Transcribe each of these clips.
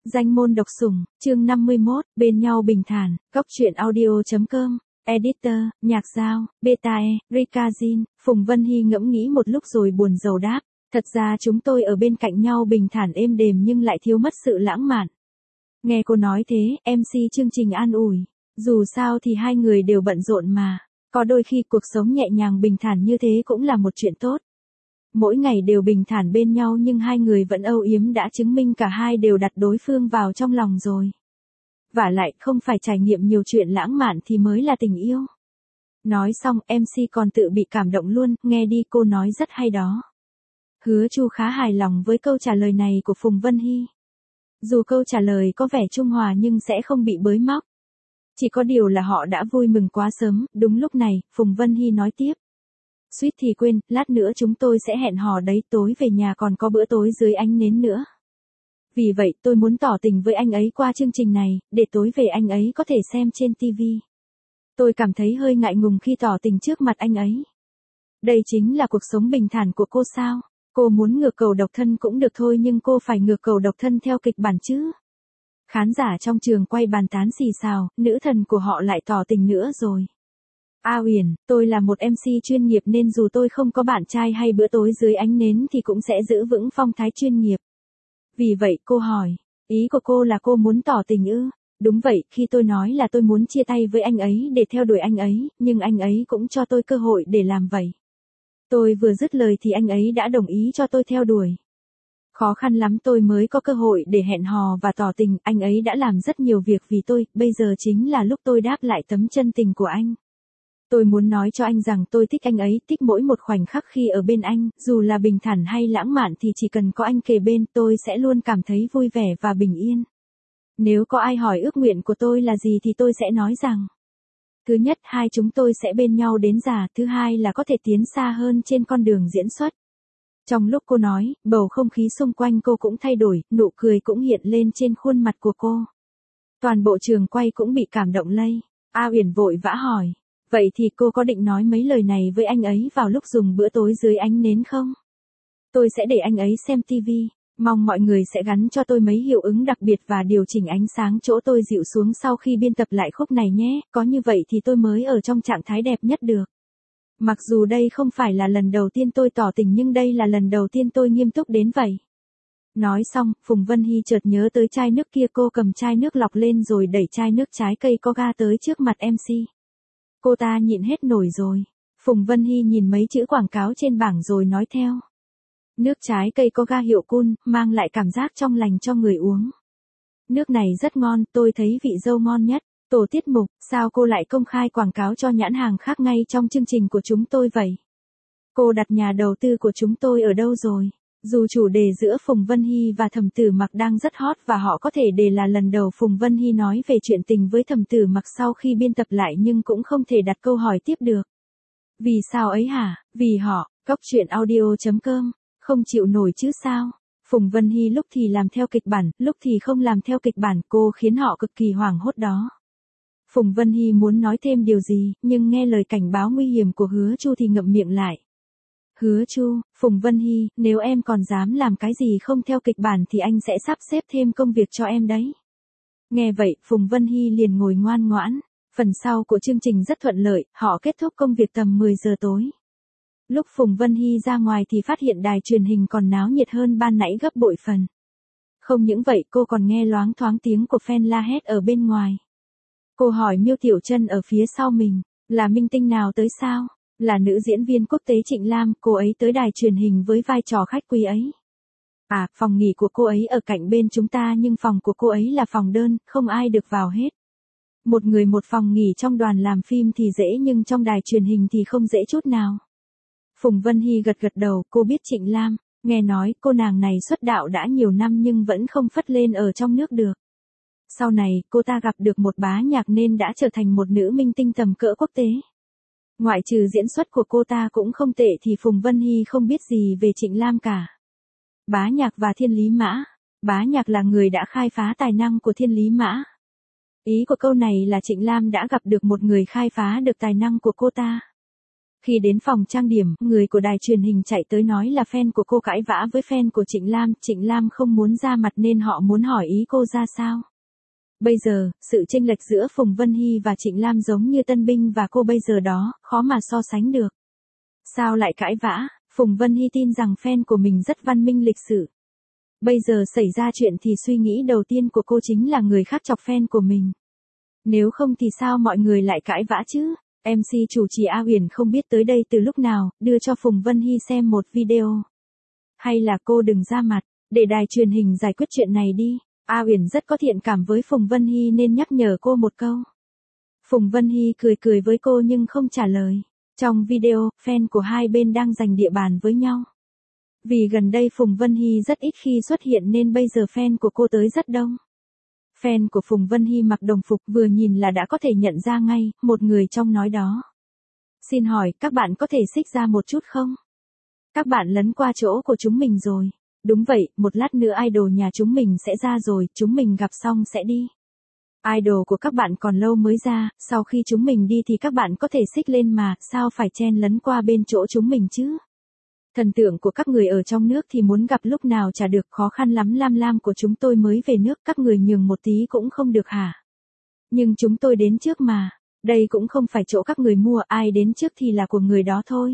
Danh môn độc sủng, chương 51, bên nhau bình thản, góc truyện audio.com, editor, nhạc giao, Betae, Rikazin, Phùng Vân Hy ngẫm nghĩ một lúc rồi buồn rầu đáp, thật ra chúng tôi ở bên cạnh nhau bình thản êm đềm nhưng lại thiếu mất sự lãng mạn. Nghe cô nói thế, MC chương trình an ủi, dù sao thì hai người đều bận rộn mà, có đôi khi cuộc sống nhẹ nhàng bình thản như thế cũng là một chuyện tốt. Mỗi ngày đều bình thản bên nhau nhưng hai người vẫn âu yếm đã chứng minh cả hai đều đặt đối phương vào trong lòng rồi. Vả lại không phải trải nghiệm nhiều chuyện lãng mạn thì mới là tình yêu. Nói xong MC còn tự bị cảm động luôn, nghe đi cô nói rất hay đó. Hứa Chu khá hài lòng với câu trả lời này của Phùng Vân Hy. Dù câu trả lời có vẻ trung hòa nhưng sẽ không bị bới móc. Chỉ có điều là họ đã vui mừng quá sớm, đúng lúc này, Phùng Vân Hy nói tiếp. Suýt thì quên, lát nữa chúng tôi sẽ hẹn hò đấy, tối về nhà còn có bữa tối dưới ánh nến nữa. Vì vậy tôi muốn tỏ tình với anh ấy qua chương trình này, để tối về anh ấy có thể xem trên TV. Tôi cảm thấy hơi ngại ngùng khi tỏ tình trước mặt anh ấy. Đây chính là cuộc sống bình thản của cô sao? Cô muốn ngược cầu độc thân cũng được thôi nhưng cô phải ngược cầu độc thân theo kịch bản chứ. Khán giả trong trường quay bàn tán xì xào, nữ thần của họ lại tỏ tình nữa rồi. A Huyền, tôi là một MC chuyên nghiệp nên dù tôi không có bạn trai hay bữa tối dưới ánh nến thì cũng sẽ giữ vững phong thái chuyên nghiệp. Vì vậy cô hỏi, ý của cô là cô muốn tỏ tình ư? Đúng vậy, khi tôi nói là tôi muốn chia tay với anh ấy để theo đuổi anh ấy, nhưng anh ấy cũng cho tôi cơ hội để làm vậy. Tôi vừa dứt lời thì anh ấy đã đồng ý cho tôi theo đuổi. Khó khăn lắm tôi mới có cơ hội để hẹn hò và tỏ tình, anh ấy đã làm rất nhiều việc vì tôi, bây giờ chính là lúc tôi đáp lại tấm chân tình của anh. Tôi muốn nói cho anh rằng tôi thích anh ấy, thích mỗi một khoảnh khắc khi ở bên anh, dù là bình thản hay lãng mạn thì chỉ cần có anh kề bên tôi sẽ luôn cảm thấy vui vẻ và bình yên. Nếu có ai hỏi ước nguyện của tôi là gì thì tôi sẽ nói rằng. Thứ nhất, hai chúng tôi sẽ bên nhau đến già, thứ hai là có thể tiến xa hơn trên con đường diễn xuất. Trong lúc cô nói, bầu không khí xung quanh cô cũng thay đổi, nụ cười cũng hiện lên trên khuôn mặt của cô. Toàn bộ trường quay cũng bị cảm động lây. A Huyền vội vã hỏi. Vậy thì cô có định nói mấy lời này với anh ấy vào lúc dùng bữa tối dưới ánh nến không? Tôi sẽ để anh ấy xem TV, mong mọi người sẽ gắn cho tôi mấy hiệu ứng đặc biệt và điều chỉnh ánh sáng chỗ tôi dịu xuống sau khi biên tập lại khúc này nhé, có như vậy thì tôi mới ở trong trạng thái đẹp nhất được. Mặc dù đây không phải là lần đầu tiên tôi tỏ tình nhưng đây là lần đầu tiên tôi nghiêm túc đến vậy. Nói xong, Phùng Vân Hy chợt nhớ tới chai nước kia, cô cầm chai nước lọc lên rồi đẩy chai nước trái cây có ga tới trước mặt MC. Cô ta nhịn hết nổi rồi. Phùng Vân Hy nhìn mấy chữ quảng cáo trên bảng rồi nói theo. Nước trái cây có ga hiệu Cool, mang lại cảm giác trong lành cho người uống. Nước này rất ngon, tôi thấy vị dâu ngon nhất. Tổ tiết mục, sao cô lại công khai quảng cáo cho nhãn hàng khác ngay trong chương trình của chúng tôi vậy? Cô đặt nhà đầu tư của chúng tôi ở đâu rồi? Dù chủ đề giữa Phùng Vân Hy và Thẩm Tử Mặc đang rất hot và họ có thể để là lần đầu Phùng Vân Hy nói về chuyện tình với Thẩm Tử Mặc sau khi biên tập lại nhưng cũng không thể đặt câu hỏi tiếp được. Vì sao ấy hả? Vì họ, góc truyện audio.com, không chịu nổi chứ sao? Phùng Vân Hy lúc thì làm theo kịch bản, lúc thì không làm theo kịch bản, cô khiến họ cực kỳ hoảng hốt đó. Phùng Vân Hy muốn nói thêm điều gì, nhưng nghe lời cảnh báo nguy hiểm của Hứa Chu thì ngậm miệng lại. Hứa Chu, Phùng Vân Hy, nếu em còn dám làm cái gì không theo kịch bản thì anh sẽ sắp xếp thêm công việc cho em đấy. Nghe vậy, Phùng Vân Hy liền ngồi ngoan ngoãn. Phần sau của chương trình rất thuận lợi, họ kết thúc công việc tầm 10 giờ tối. Lúc Phùng Vân Hy ra ngoài thì phát hiện đài truyền hình còn náo nhiệt hơn ban nãy gấp bội phần. Không những vậy cô còn nghe loáng thoáng tiếng của fan la hét ở bên ngoài. Cô hỏi Miêu Tiểu Trân ở phía sau mình, là minh tinh nào tới sao? Là nữ diễn viên quốc tế Trịnh Lam, cô ấy tới đài truyền hình với vai trò khách quý ấy. À, phòng nghỉ của cô ấy ở cạnh bên chúng ta nhưng phòng của cô ấy là phòng đơn, không ai được vào hết. Một người một phòng nghỉ trong đoàn làm phim thì dễ nhưng trong đài truyền hình thì không dễ chút nào. Phùng Vân Hy gật gật đầu, cô biết Trịnh Lam, nghe nói cô nàng này xuất đạo đã nhiều năm nhưng vẫn không phất lên ở trong nước được. Sau này, cô ta gặp được một bá nhạc nên đã trở thành một nữ minh tinh tầm cỡ quốc tế. Ngoại trừ diễn xuất của cô ta cũng không tệ thì Phùng Vân Hy không biết gì về Trịnh Lam cả. Bá Nhạc và Thiên Lý Mã. Bá Nhạc là người đã khai phá tài năng của Thiên Lý Mã. Ý của câu này là Trịnh Lam đã gặp được một người khai phá được tài năng của cô ta. Khi đến phòng trang điểm, người của đài truyền hình chạy tới nói là fan của cô cãi vã với fan của Trịnh Lam không muốn ra mặt nên họ muốn hỏi ý cô ra sao. Bây giờ, sự chênh lệch giữa Phùng Vân Hy và Trịnh Lam giống như tân binh và cô bây giờ đó, khó mà so sánh được. Sao lại cãi vã? Phùng Vân Hy tin rằng fan của mình rất văn minh lịch sự. Bây giờ xảy ra chuyện thì suy nghĩ đầu tiên của cô chính là người khác chọc fan của mình. Nếu không thì sao mọi người lại cãi vã chứ? MC chủ trì A Huyền không biết tới đây từ lúc nào, đưa cho Phùng Vân Hy xem một video. Hay là cô đừng ra mặt, để đài truyền hình giải quyết chuyện này đi. A Huyền rất có thiện cảm với Phùng Vân Hy nên nhắc nhở cô một câu. Phùng Vân Hy cười cười với cô nhưng không trả lời. Trong video, fan của hai bên đang giành địa bàn với nhau. Vì gần đây Phùng Vân Hy rất ít khi xuất hiện nên bây giờ fan của cô tới rất đông. Fan của Phùng Vân Hy mặc đồng phục vừa nhìn là đã có thể nhận ra ngay, một người trong nói đó. Xin hỏi, các bạn có thể xích ra một chút không? Các bạn lấn qua chỗ của chúng mình rồi. Đúng vậy, một lát nữa idol nhà chúng mình sẽ ra rồi, chúng mình gặp xong sẽ đi. Idol của các bạn còn lâu mới ra, sau khi chúng mình đi thì các bạn có thể xích lên mà, sao phải chen lấn qua bên chỗ chúng mình chứ? Thần tượng của các người ở trong nước thì muốn gặp lúc nào chả được, khó khăn lắm, Lam của chúng tôi mới về nước, các người nhường một tí cũng không được hả? Nhưng chúng tôi đến trước mà, đây cũng không phải chỗ các người mua, ai đến trước thì là của người đó thôi.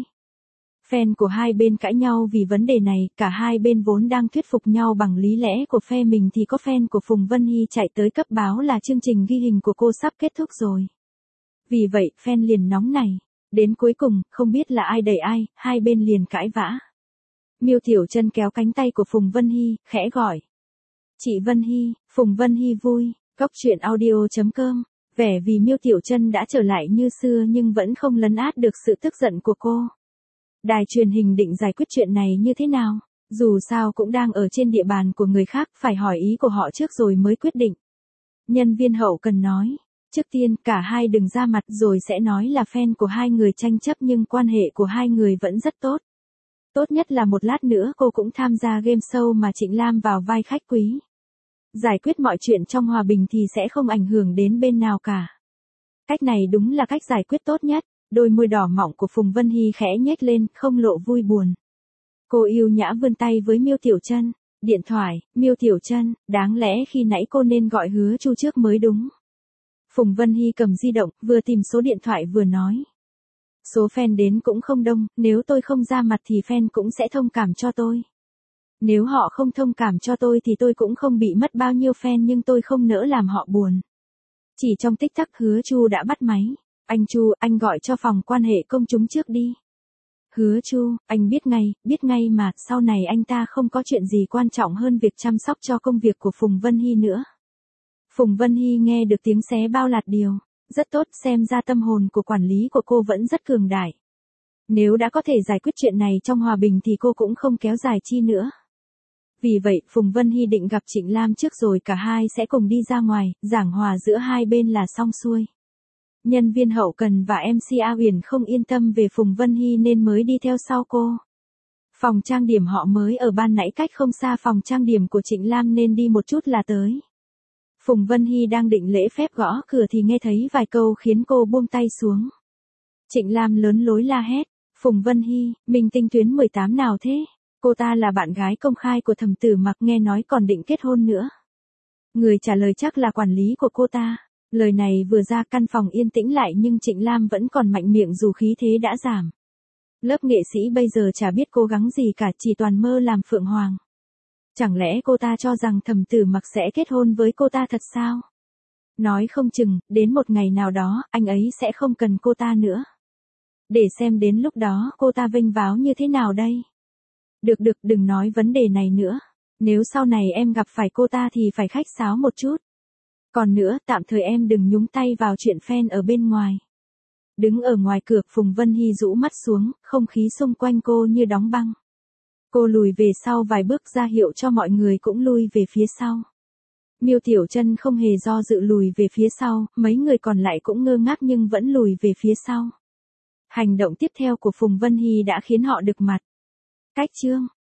Fan của hai bên cãi nhau vì vấn đề này, cả hai bên vốn đang thuyết phục nhau bằng lý lẽ của phe mình thì có fan của Phùng Vân Hy chạy tới cấp báo là chương trình ghi hình của cô sắp kết thúc rồi. Vì vậy, fan liền nóng này. Đến cuối cùng, không biết là ai đẩy ai, hai bên liền cãi vã. Miêu Tiểu Chân kéo cánh tay của Phùng Vân Hy, khẽ gọi. Chị Vân Hy, Phùng Vân Hy vui, Cóc Truyện Audio.com. Vẻ vì Miêu Tiểu Chân đã trở lại như xưa nhưng vẫn không lấn át được sự tức giận của cô. Đài truyền hình định giải quyết chuyện này như thế nào? Dù sao cũng đang ở trên địa bàn của người khác, phải hỏi ý của họ trước rồi mới quyết định. Nhân viên hậu cần nói. Trước tiên, cả hai đừng ra mặt rồi sẽ nói là fan của hai người tranh chấp nhưng quan hệ của hai người vẫn rất tốt. Tốt nhất là một lát nữa cô cũng tham gia game show mà Trịnh Lam vào vai khách quý. Giải quyết mọi chuyện trong hòa bình thì sẽ không ảnh hưởng đến bên nào cả. Cách này đúng là cách giải quyết tốt nhất. Đôi môi đỏ mọng của Phùng Vân Hy khẽ nhếch lên, không lộ vui buồn. Cô yêu nhã vươn tay với Miêu Tiểu Chân. Điện thoại, Miêu Tiểu Chân, đáng lẽ khi nãy cô nên gọi Hứa Chu trước mới đúng. Phùng Vân Hy cầm di động, vừa tìm số điện thoại vừa nói. Số fan đến cũng không đông, nếu tôi không ra mặt thì fan cũng sẽ thông cảm cho tôi. Nếu họ không thông cảm cho tôi thì tôi cũng không bị mất bao nhiêu fan nhưng tôi không nỡ làm họ buồn. Chỉ trong tích tắc Hứa Chu đã bắt máy. Anh Chu, anh gọi cho phòng quan hệ công chúng trước đi. Hứa Chu, anh biết ngay mà, sau này anh ta không có chuyện gì quan trọng hơn việc chăm sóc cho công việc của Phùng Vân Hy nữa. Phùng Vân Hy nghe được tiếng xé bao lạt điều. Rất tốt, xem ra tâm hồn của quản lý của cô vẫn rất cường đại. Nếu đã có thể giải quyết chuyện này trong hòa bình thì cô cũng không kéo dài chi nữa. Vì vậy, Phùng Vân Hy định gặp Trịnh Lam trước rồi cả hai sẽ cùng đi ra ngoài, giảng hòa giữa hai bên là xong xuôi. Nhân viên hậu cần và MC A Huyền không yên tâm về Phùng Vân Hy nên mới đi theo sau cô. Phòng trang điểm họ mới ở ban nãy cách không xa phòng trang điểm của Trịnh Lam nên đi một chút là tới. Phùng Vân Hy đang định lễ phép gõ cửa thì nghe thấy vài câu khiến cô buông tay xuống. Trịnh Lam lớn lối la hét. Phùng Vân Hy, mình tinh tuyến 18 nào thế? Cô ta là bạn gái công khai của Thẩm Tử Mặc, nghe nói còn định kết hôn nữa. Người trả lời chắc là quản lý của cô ta. Lời này vừa ra căn phòng yên tĩnh lại nhưng Trịnh Lam vẫn còn mạnh miệng dù khí thế đã giảm. Lớp nghệ sĩ bây giờ chả biết cố gắng gì cả, chỉ toàn mơ làm phượng hoàng. Chẳng lẽ cô ta cho rằng Thẩm Tử Mặc sẽ kết hôn với cô ta thật sao? Nói không chừng, đến một ngày nào đó, anh ấy sẽ không cần cô ta nữa. Để xem đến lúc đó cô ta vênh váo như thế nào đây. Được, đừng nói vấn đề này nữa. Nếu sau này em gặp phải cô ta thì phải khách sáo một chút. Còn nữa, tạm thời em đừng nhúng tay vào chuyện fan ở bên ngoài. Đứng ở ngoài cửa, Phùng Vân Hy rũ mắt xuống, không khí xung quanh cô như đóng băng. Cô lùi về sau vài bước ra hiệu cho mọi người cũng lui về phía sau. Miêu Tiểu Chân không hề do dự lùi về phía sau, mấy người còn lại cũng ngơ ngác nhưng vẫn lùi về phía sau. Hành động tiếp theo của Phùng Vân Hy đã khiến họ đực mặt. Cách chương